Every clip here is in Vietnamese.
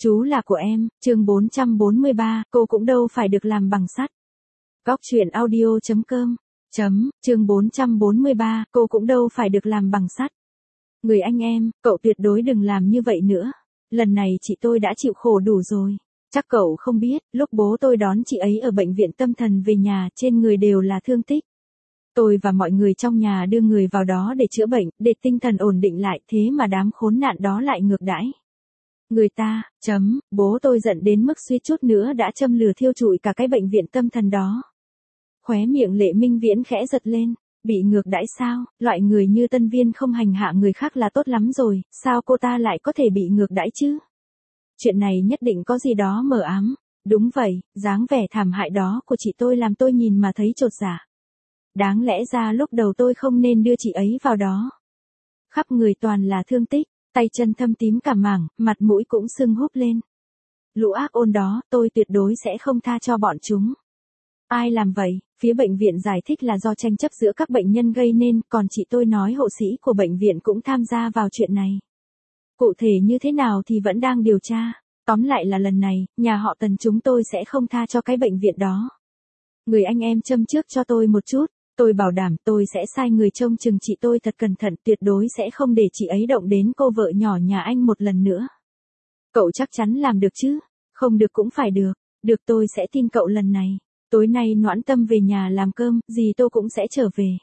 Chú là của em, chương 443, cô cũng đâu phải được làm bằng sắt. Góc truyện audio.com chương 443, cô cũng đâu phải được làm bằng sắt. Người anh em, cậu tuyệt đối đừng làm như vậy nữa. Lần này chị tôi đã chịu khổ đủ rồi. Chắc cậu không biết, lúc bố tôi đón chị ấy ở bệnh viện tâm thần về nhà, trên người đều là thương tích. Tôi và mọi người trong nhà đưa người vào đó để chữa bệnh, để tinh thần ổn định lại, thế mà đám khốn nạn đó lại ngược đãi. Người ta, bố tôi giận đến mức suýt chút nữa đã châm lửa thiêu trụi cả cái bệnh viện tâm thần đó. Khóe miệng Lệ Minh Viễn khẽ giật lên, bị ngược đãi sao, loại người như Tân Viên không hành hạ người khác là tốt lắm rồi, sao cô ta lại có thể bị ngược đãi chứ? Chuyện này nhất định có gì đó mờ ám. Đúng vậy, dáng vẻ thảm hại đó của chị tôi làm tôi nhìn mà thấy chột dạ. Đáng lẽ ra lúc đầu tôi không nên đưa chị ấy vào đó. Khắp người toàn là thương tích, tay chân thâm tím cả mảng, mặt mũi cũng sưng húp lên. Lũ ác ôn đó, tôi tuyệt đối sẽ không tha cho bọn chúng. Ai làm vậy? Phía bệnh viện giải thích là do tranh chấp giữa các bệnh nhân gây nên, còn chị tôi nói hộ sĩ của bệnh viện cũng tham gia vào chuyện này. Cụ thể như thế nào thì vẫn đang điều tra. Tóm lại là lần này, nhà họ Tần chúng tôi sẽ không tha cho cái bệnh viện đó. Người anh em châm trước cho tôi một chút, tôi bảo đảm tôi sẽ sai người trông chừng chị tôi thật cẩn thận, tuyệt đối sẽ không để chị ấy động đến cô vợ nhỏ nhà anh một lần nữa. Cậu chắc chắn làm được chứ? Không được cũng phải được. Được, tôi sẽ tin cậu lần này. Tối nay Noãn Tâm về nhà làm cơm, gì tôi cũng sẽ trở về.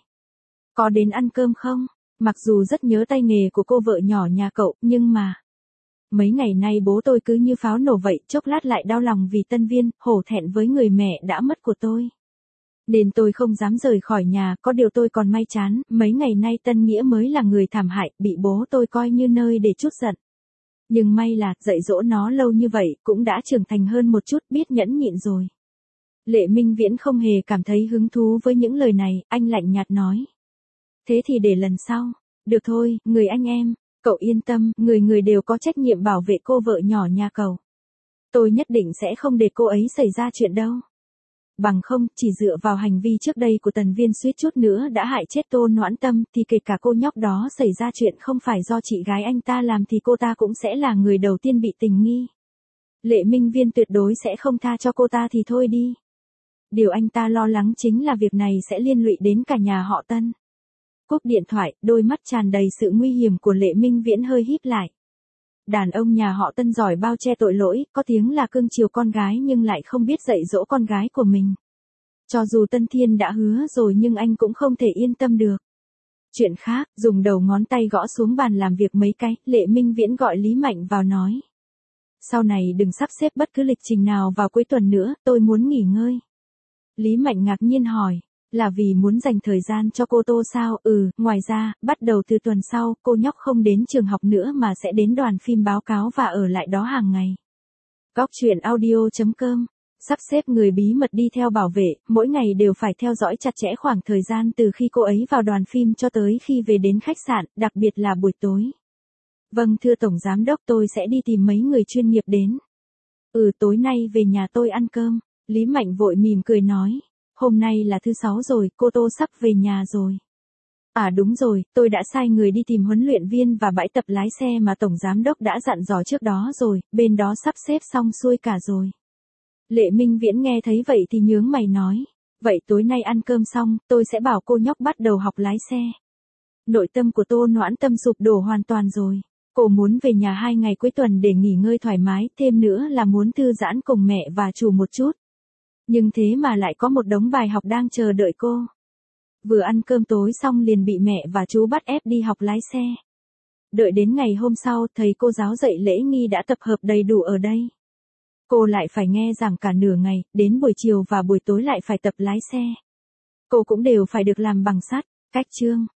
Có đến ăn cơm không? Mặc dù rất nhớ tay nghề của cô vợ nhỏ nhà cậu, nhưng mà... Mấy ngày nay bố tôi cứ như pháo nổ vậy, chốc lát lại đau lòng vì Tân Viên, hổ thẹn với người mẹ đã mất của tôi. Nên tôi không dám rời khỏi nhà, có điều tôi còn may chán, mấy ngày nay Tân Nghĩa mới là người thảm hại, bị bố tôi coi như nơi để trút giận. Nhưng may là, dạy dỗ nó lâu như vậy, cũng đã trưởng thành hơn một chút, biết nhẫn nhịn rồi. Lệ Minh Viễn không hề cảm thấy hứng thú với những lời này, anh lạnh nhạt nói. Thế thì để lần sau. Được thôi, người anh em, cậu yên tâm, người đều có trách nhiệm bảo vệ cô vợ nhỏ nhà cậu. Tôi nhất định sẽ không để cô ấy xảy ra chuyện đâu. Bằng không, chỉ dựa vào hành vi trước đây của Tần Viên suýt chút nữa đã hại chết Tô Noãn Tâm, thì kể cả cô nhóc đó xảy ra chuyện không phải do chị gái anh ta làm thì cô ta cũng sẽ là người đầu tiên bị tình nghi. Lệ Minh Viên tuyệt đối sẽ không tha cho cô ta thì thôi đi. Điều anh ta lo lắng chính là việc này sẽ liên lụy đến cả nhà họ Tân. Cúp điện thoại, đôi mắt tràn đầy sự nguy hiểm của Lệ Minh Viễn hơi híp lại. Đàn ông nhà họ Tân giỏi bao che tội lỗi, có tiếng là cưng chiều con gái nhưng lại không biết dạy dỗ con gái của mình. Cho dù Tân Thiên đã hứa rồi nhưng anh cũng không thể yên tâm được. Chuyện khác, dùng đầu ngón tay gõ xuống bàn làm việc mấy cái, Lệ Minh Viễn gọi Lý Mạnh vào nói. Sau này đừng sắp xếp bất cứ lịch trình nào vào cuối tuần nữa, tôi muốn nghỉ ngơi. Lý Mạnh ngạc nhiên hỏi. Là vì muốn dành thời gian cho cô Tô sao? Ngoài ra, bắt đầu từ tuần sau, cô nhóc không đến trường học nữa mà sẽ đến đoàn phim báo cáo và ở lại đó hàng ngày. Góc truyện audio.com sắp xếp người bí mật đi theo bảo vệ, mỗi ngày đều phải theo dõi chặt chẽ khoảng thời gian từ khi cô ấy vào đoàn phim cho tới khi về đến khách sạn, đặc biệt là buổi tối. Vâng thưa Tổng Giám Đốc, tôi sẽ đi tìm mấy người chuyên nghiệp đến. Tối nay về nhà tôi ăn cơm. Lý Mạnh vội mỉm cười nói. Hôm nay là thứ 6 rồi, cô Tô sắp về nhà rồi. À đúng rồi, tôi đã sai người đi tìm huấn luyện viên và bãi tập lái xe mà Tổng Giám Đốc đã dặn dò trước đó rồi, bên đó sắp xếp xong xuôi cả rồi. Lệ Minh Viễn nghe thấy vậy thì nhướng mày nói. Vậy tối nay ăn cơm xong, tôi sẽ bảo cô nhóc bắt đầu học lái xe. Nội tâm của Tô Noãn Tâm sụp đổ hoàn toàn rồi. Cô muốn về nhà 2 ngày cuối tuần để nghỉ ngơi thoải mái, thêm nữa là muốn thư giãn cùng mẹ và chủ một chút. Nhưng thế mà lại có một đống bài học đang chờ đợi cô. Vừa ăn cơm tối xong liền bị mẹ và chú bắt ép đi học lái xe. Đợi đến ngày hôm sau, thầy cô giáo dạy lễ nghi đã tập hợp đầy đủ ở đây. Cô lại phải nghe giảng cả nửa ngày, đến buổi chiều và buổi tối lại phải tập lái xe. Cô cũng đều phải được làm bằng sắt. Cách chương